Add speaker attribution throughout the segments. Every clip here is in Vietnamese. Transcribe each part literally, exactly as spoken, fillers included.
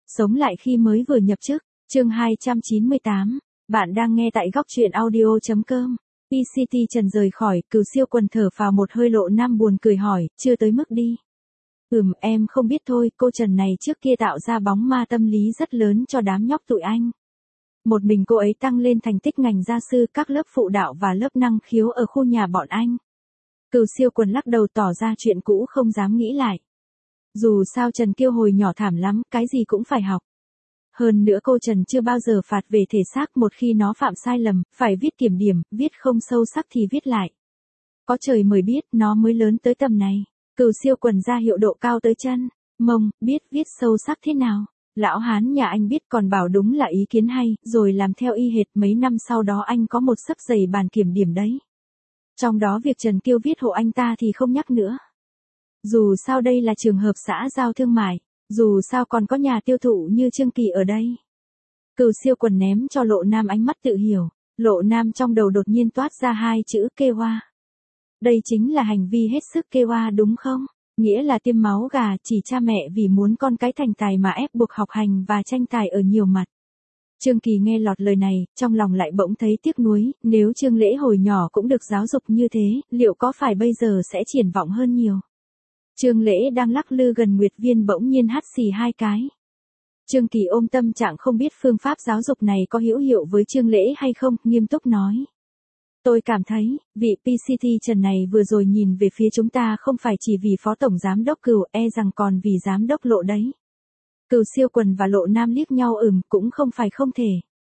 Speaker 1: Sống lại khi mới vừa nhập chức, chương hai trăm chín mươi tám. Bạn đang nghe tại góc truyện audio.com. pê xê tê Trần rời khỏi, Cửu Siêu Quần thở phào một hơi. Lộ Nam buồn cười hỏi, chưa tới mức đi. Ừm, em không biết thôi, cô Trần này trước kia tạo ra bóng ma tâm lý rất lớn cho đám nhóc tụi anh. Một mình cô ấy tăng lên thành tích ngành gia sư, các lớp phụ đạo và lớp năng khiếu ở khu nhà bọn anh. Cửu Siêu Quần lắc đầu tỏ ra chuyện cũ không dám nghĩ lại. Dù sao Trần Kiêu hồi nhỏ thảm lắm, cái gì cũng phải học. Hơn nữa cô Trần chưa bao giờ phạt về thể xác, một khi nó phạm sai lầm, phải viết kiểm điểm, viết không sâu sắc thì viết lại. Có trời mới biết nó mới lớn tới tầm này. Cửu Siêu Quần ra hiệu độ cao tới chân, mông, biết viết sâu sắc thế nào. Lão hán nhà anh biết còn bảo đúng là ý kiến hay, rồi làm theo y hệt. Mấy năm sau đó anh có một sấp dày bàn kiểm điểm đấy. Trong đó việc Trần Kiêu viết hộ anh ta thì không nhắc nữa. Dù sao đây là trường hợp xã giao thương mại, dù sao còn có nhà tiêu thụ như Trương Kỳ ở đây. Cửu Siêu Quần ném cho Lộ Nam ánh mắt tự hiểu. Lộ Nam trong đầu đột nhiên toát ra hai chữ kê oa. Đây chính là hành vi hết sức kê oa đúng không? Nghĩa là tiêm máu gà, chỉ cha mẹ vì muốn con cái thành tài mà ép buộc học hành và tranh tài ở nhiều mặt. Trương Kỳ nghe lọt lời này, trong lòng lại bỗng thấy tiếc nuối, nếu Trương Lễ hồi nhỏ cũng được giáo dục như thế, liệu có phải bây giờ sẽ triển vọng hơn nhiều. Trương Lễ đang lắc lư gần Nguyệt Viên bỗng nhiên hắt xì hai cái. Trương Kỳ ôm tâm trạng không biết phương pháp giáo dục này có hữu hiệu với Trương Lễ hay không, nghiêm túc nói. Tôi cảm thấy, vị pê xê tê Trần này vừa rồi nhìn về phía chúng ta không phải chỉ vì Phó Tổng Giám đốc Cửu, e rằng còn vì Giám đốc Lộ đấy. Cửu Siêu Quần và Lộ Nam liếc nhau ừm, cũng không phải không thể.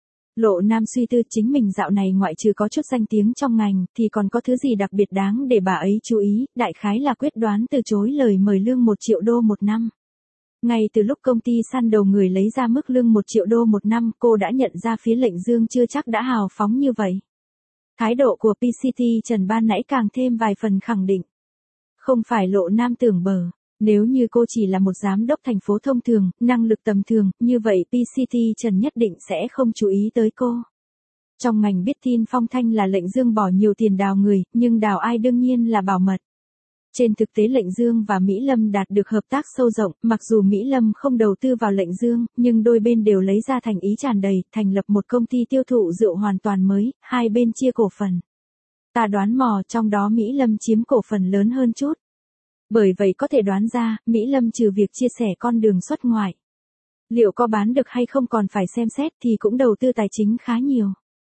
Speaker 1: Lộ Nam suy tư chính mình dạo này ngoại trừ có chút danh tiếng trong ngành, thì còn có thứ gì đặc biệt đáng để bà ấy chú ý, đại khái là quyết đoán từ chối lời mời lương một triệu đô một năm. Ngay từ lúc công ty săn đầu người lấy ra mức lương một triệu đô một năm, cô đã nhận ra phía Lệnh Dương chưa chắc đã hào phóng như vậy. Thái độ của pê xê tê Trần ban nãy càng thêm vài phần khẳng định. Không phải Lộ Nam tưởng bờ. Nếu như cô chỉ là một giám đốc thành phố thông thường, năng lực tầm thường, như vậy pê xê tê Trần nhất định sẽ không chú ý tới cô. Trong ngành biết tin phong thanh là Lệnh Dương bỏ nhiều tiền đào người, nhưng đào ai đương nhiên là bảo mật. Trên thực tế Lệnh Dương và Mỹ Lâm đạt được hợp tác sâu rộng, mặc dù Mỹ Lâm không đầu tư vào Lệnh Dương, nhưng đôi bên đều lấy ra thành ý tràn đầy, thành lập một công ty tiêu thụ rượu hoàn toàn mới, hai bên chia cổ phần. Ta đoán mò trong đó Mỹ Lâm chiếm cổ phần lớn hơn chút. Bởi vậy có thể đoán ra, Mỹ Lâm trừ việc chia sẻ con đường xuất ngoại. Liệu có bán được hay không còn phải xem xét thì cũng đầu tư tài chính khá nhiều.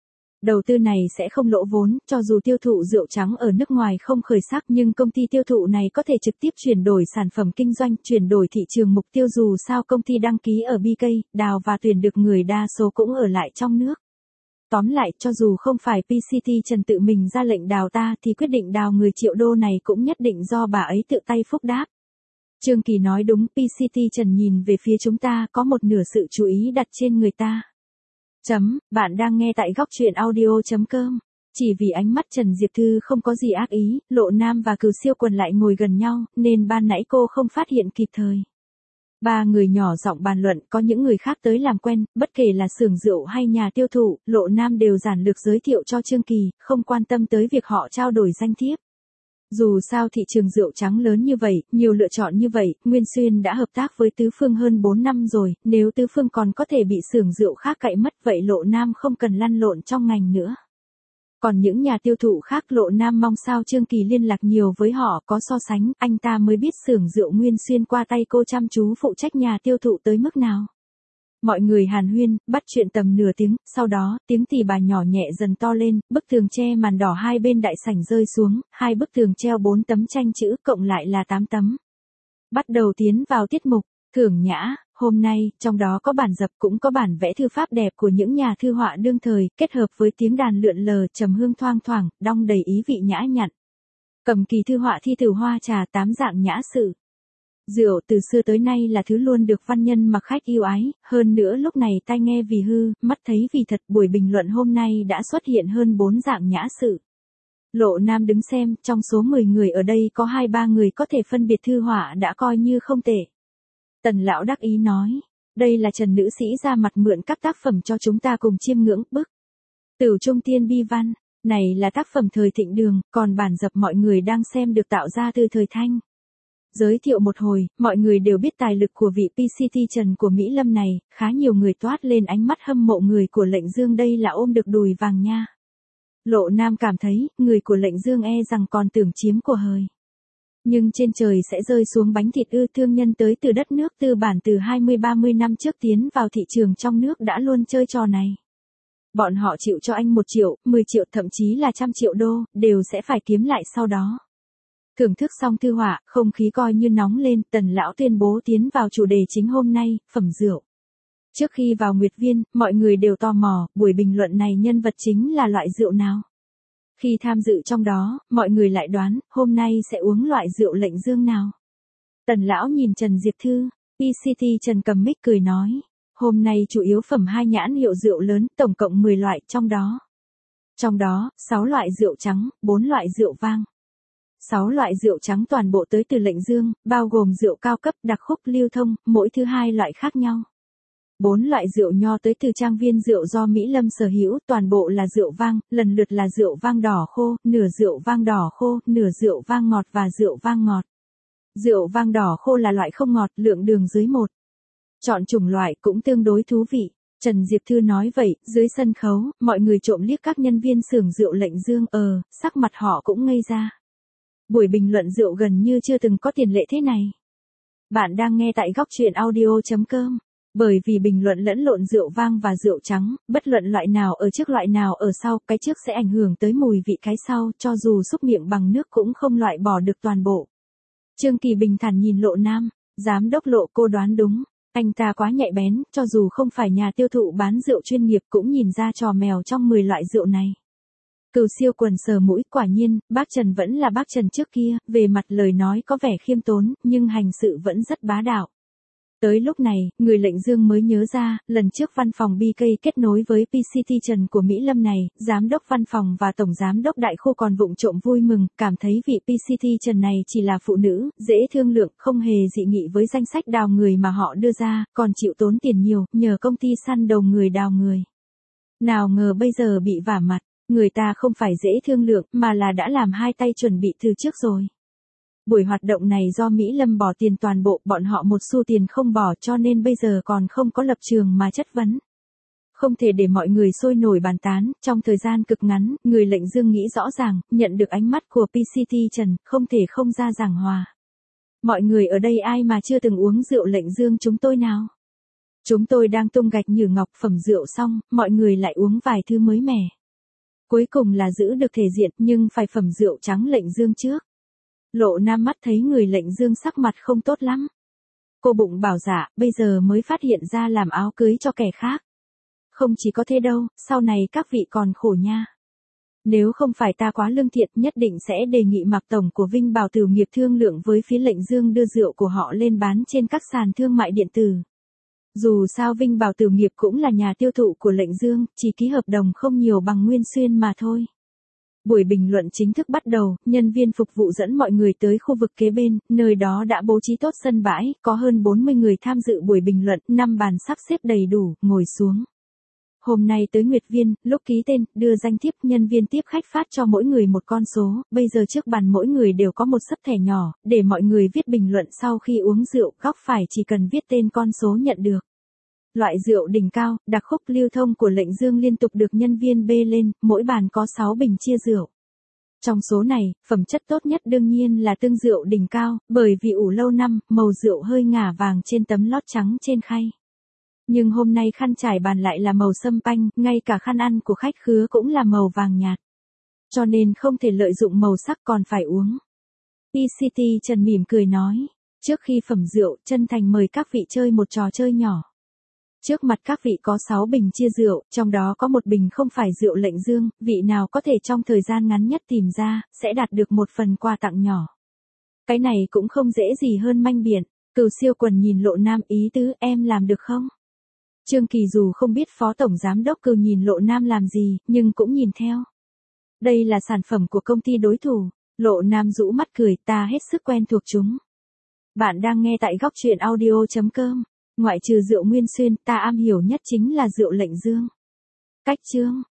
Speaker 1: Đầu tư này sẽ không lỗ vốn, cho dù tiêu thụ rượu trắng ở nước ngoài không khởi sắc nhưng công ty tiêu thụ này có thể trực tiếp chuyển đổi sản phẩm kinh doanh, chuyển đổi thị trường mục tiêu dù sao công ty đăng ký ở bê ca, đào và tuyển được người đa số cũng ở lại trong nước. Tóm lại, cho dù không phải pê xê tê Trần tự mình ra lệnh đào ta thì quyết định đào người triệu đô này cũng nhất định do bà ấy tự tay phúc đáp. Trương Kỳ nói đúng, pê xê tê Trần nhìn về phía chúng ta có một nửa sự chú ý đặt trên người ta. Chấm, bạn đang nghe tại góc truyện audio.com. Chỉ vì ánh mắt Trần Diệp Thư không có gì ác ý, Lộ Nam và Cửu Siêu Quần lại ngồi gần nhau, nên ban nãy cô không phát hiện kịp thời. Ba người nhỏ giọng bàn luận, có những người khác tới làm quen, bất kể là xưởng rượu hay nhà tiêu thụ, Lộ Nam đều giản lược giới thiệu cho Trương Kỳ, không quan tâm tới việc họ trao đổi danh thiếp. Dù sao thị trường rượu trắng lớn như vậy, nhiều lựa chọn như vậy, Nguyên Xuyên đã hợp tác với Tứ Phương hơn bốn năm rồi, nếu Tứ Phương còn có thể bị xưởng rượu khác cậy mất vậy Lộ Nam không cần lăn lộn trong ngành nữa. Còn những nhà tiêu thụ khác Lộ Nam mong sao Trương Kỳ liên lạc nhiều với họ, có so sánh, anh ta mới biết xưởng rượu Nguyên Xuyên qua tay cô chăm chú phụ trách nhà tiêu thụ tới mức nào. Mọi người hàn huyên, bắt chuyện tầm nửa tiếng, sau đó, tiếng tỳ bà nhỏ nhẹ dần to lên, bức tường che màn đỏ hai bên đại sảnh rơi xuống, hai bức tường treo bốn tấm tranh chữ, cộng lại là tám tấm. Bắt đầu tiến vào tiết mục, thưởng nhã, hôm nay, trong đó có bản dập cũng có bản vẽ thư pháp đẹp của những nhà thư họa đương thời, kết hợp với tiếng đàn lượn lờ, trầm hương thoang thoảng, đong đầy ý vị nhã nhặn. Cầm kỳ thư họa thi từ hoa trà tám dạng nhã sự. Rượu từ xưa tới nay là thứ luôn được văn nhân mặc khách yêu ái, hơn nữa lúc này tai nghe vì hư, mắt thấy vì thật, buổi bình luận hôm nay đã xuất hiện hơn bốn dạng nhã sự. Lộ Nam đứng xem, trong số mười người ở đây có hai ba người có thể phân biệt thư họa đã coi như không tệ. Tần lão đắc ý nói, đây là Trần nữ sĩ ra mặt mượn các tác phẩm cho chúng ta cùng chiêm ngưỡng, bức. Tửu Trung Tiên Bi Văn, này là tác phẩm thời Thịnh Đường, còn bản dập mọi người đang xem được tạo ra từ thời Thanh. Giới thiệu một hồi, mọi người đều biết tài lực của vị pê xê tê Trần của Mỹ Lâm này, khá nhiều người toát lên ánh mắt hâm mộ người của Lệnh Dương đây là ôm được đùi vàng nha. Lộ Nam cảm thấy, người của Lệnh Dương e rằng còn tưởng chiếm của hời. Nhưng trên trời sẽ rơi xuống bánh thịt ư, thương nhân tới từ đất nước tư bản từ hai mươi ba mươi năm trước tiến vào thị trường trong nước đã luôn chơi trò này. Bọn họ chịu cho anh một triệu, mười triệu thậm chí là trăm triệu đô, đều sẽ phải kiếm lại sau đó. Thưởng thức xong thư họa, không khí coi như nóng lên, Tần lão tuyên bố tiến vào chủ đề chính hôm nay, phẩm rượu. Trước khi vào Nguyệt Viên, mọi người đều tò mò, buổi bình luận này nhân vật chính là loại rượu nào. Khi tham dự trong đó, mọi người lại đoán, hôm nay sẽ uống loại rượu Lệnh Dương nào. Tần lão nhìn Trần Diệp Thư, pê xê tê Trần cầm mic cười nói, hôm nay chủ yếu phẩm hai nhãn hiệu rượu lớn, tổng cộng mười loại, trong đó. Trong đó, sáu loại rượu trắng, bốn loại rượu vang. sáu loại rượu trắng toàn bộ tới từ Lệnh Dương, bao gồm rượu cao cấp, đặc khúc, lưu thông, mỗi thứ hai loại khác nhau. bốn loại rượu nho tới từ trang viên rượu do Mỹ Lâm sở hữu, toàn bộ là rượu vang, lần lượt là rượu vang đỏ khô, nửa rượu vang đỏ khô, nửa rượu vang ngọt và rượu vang ngọt. Rượu vang đỏ khô là loại không ngọt, lượng đường dưới một. Chọn chủng loại cũng tương đối thú vị. Trần Diệp Thư nói vậy, dưới sân khấu, mọi người trộm liếc các nhân viên xưởng rượu Lệnh Dương, ờ, sắc mặt họ cũng ngây ra. Buổi bình luận rượu gần như chưa từng có tiền lệ thế này. Bạn đang nghe tại góc truyện audio chấm com. Bởi vì bình luận lẫn lộn rượu vang và rượu trắng, bất luận loại nào ở trước loại nào ở sau, cái trước sẽ ảnh hưởng tới mùi vị cái sau, cho dù xúc miệng bằng nước cũng không loại bỏ được toàn bộ. Trương Kỳ bình thản nhìn Lộ Nam, giám đốc Lộ, cô đoán đúng. Anh ta quá nhạy bén, cho dù không phải nhà tiêu thụ bán rượu chuyên nghiệp cũng nhìn ra trò mèo trong mười loại rượu này. Cửu Siêu quần sờ mũi, quả nhiên, bác Trần vẫn là bác Trần trước kia, về mặt lời nói có vẻ khiêm tốn, nhưng hành sự vẫn rất bá đạo. Tới lúc này, người Lệnh Dương mới nhớ ra, lần trước văn phòng bê ca kết nối với pê xê tê Trần của Mỹ Lâm này, giám đốc văn phòng và tổng giám đốc đại khu còn vụng trộm vui mừng, cảm thấy vị pê xê tê Trần này chỉ là phụ nữ, dễ thương lượng, không hề dị nghị với danh sách đào người mà họ đưa ra, còn chịu tốn tiền nhiều, nhờ công ty săn đầu người đào người. Nào ngờ bây giờ bị vả mặt, người ta không phải dễ thương lượng, mà là đã làm hai tay chuẩn bị từ trước rồi. Buổi hoạt động này do Mỹ Lâm bỏ tiền toàn bộ, bọn họ một xu tiền không bỏ cho nên bây giờ còn không có lập trường mà chất vấn. Không thể để mọi người sôi nổi bàn tán, trong thời gian cực ngắn, người Lệnh Dương nghĩ rõ ràng, nhận được ánh mắt của pê xê tê Trần, không thể không ra giảng hòa. Mọi người ở đây ai mà chưa từng uống rượu Lệnh Dương chúng tôi nào? Chúng tôi đang tung gạch như ngọc, phẩm rượu xong, mọi người lại uống vài thứ mới mẻ. Cuối cùng là giữ được thể diện nhưng phải phẩm rượu trắng Lệnh Dương trước. Lộ Nam mắt thấy người Lệnh Dương sắc mặt không tốt lắm. Cô bụng bảo dạ, bây giờ mới phát hiện ra làm áo cưới cho kẻ khác. Không chỉ có thế đâu, sau này các vị còn khổ nha. Nếu không phải ta quá lương thiện nhất định sẽ đề nghị Mạc Tổng của Vinh Bảo Tử nghiệp thương lượng với phía Lệnh Dương đưa rượu của họ lên bán trên các sàn thương mại điện tử. Dù sao Vinh Bảo Tử nghiệp cũng là nhà tiêu thụ của Lệnh Dương, chỉ ký hợp đồng không nhiều bằng Nguyên Xuyên mà thôi. Buổi bình luận chính thức bắt đầu, nhân viên phục vụ dẫn mọi người tới khu vực kế bên, nơi đó đã bố trí tốt sân bãi, có hơn bốn mươi người tham dự buổi bình luận, năm bàn sắp xếp đầy đủ, ngồi xuống. Hôm nay tới Nguyệt Viên, lúc ký tên, đưa danh thiếp, nhân viên tiếp khách phát cho mỗi người một con số, bây giờ trước bàn mỗi người đều có một sấp thẻ nhỏ, để mọi người viết bình luận sau khi uống rượu, góc phải chỉ cần viết tên con số nhận được. Loại rượu đỉnh cao, đặc khúc lưu thông của Lệnh Dương liên tục được nhân viên bê lên, mỗi bàn có sáu bình chia rượu. Trong số này, phẩm chất tốt nhất đương nhiên là tương rượu đỉnh cao, bởi vì ủ lâu năm, màu rượu hơi ngả vàng trên tấm lót trắng trên khay. Nhưng hôm nay khăn trải bàn lại là màu sâm panh, ngay cả khăn ăn của khách khứa cũng là màu vàng nhạt. Cho nên không thể lợi dụng màu sắc còn phải uống. pê xê tê Trần mỉm cười nói, trước khi phẩm rượu, chân thành mời các vị chơi một trò chơi nhỏ. Trước mặt các vị có sáu bình chia rượu, trong đó có một bình không phải rượu Lệnh Dương, vị nào có thể trong thời gian ngắn nhất tìm ra, sẽ đạt được một phần quà tặng nhỏ. Cái này cũng không dễ gì hơn manh biển, Cửu Siêu quần nhìn Lộ Nam ý tứ, em làm được không? Trương Kỳ dù không biết phó tổng giám đốc Cửu nhìn Lộ Nam làm gì, nhưng cũng nhìn theo. Đây là sản phẩm của công ty đối thủ, Lộ Nam rũ mắt cười, ta hết sức quen thuộc chúng. Bạn đang nghe tại góc truyện audio chấm com. Ngoại trừ rượu Nguyên Xuyên, ta am hiểu nhất chính là rượu Lệnh Dương. Cách chương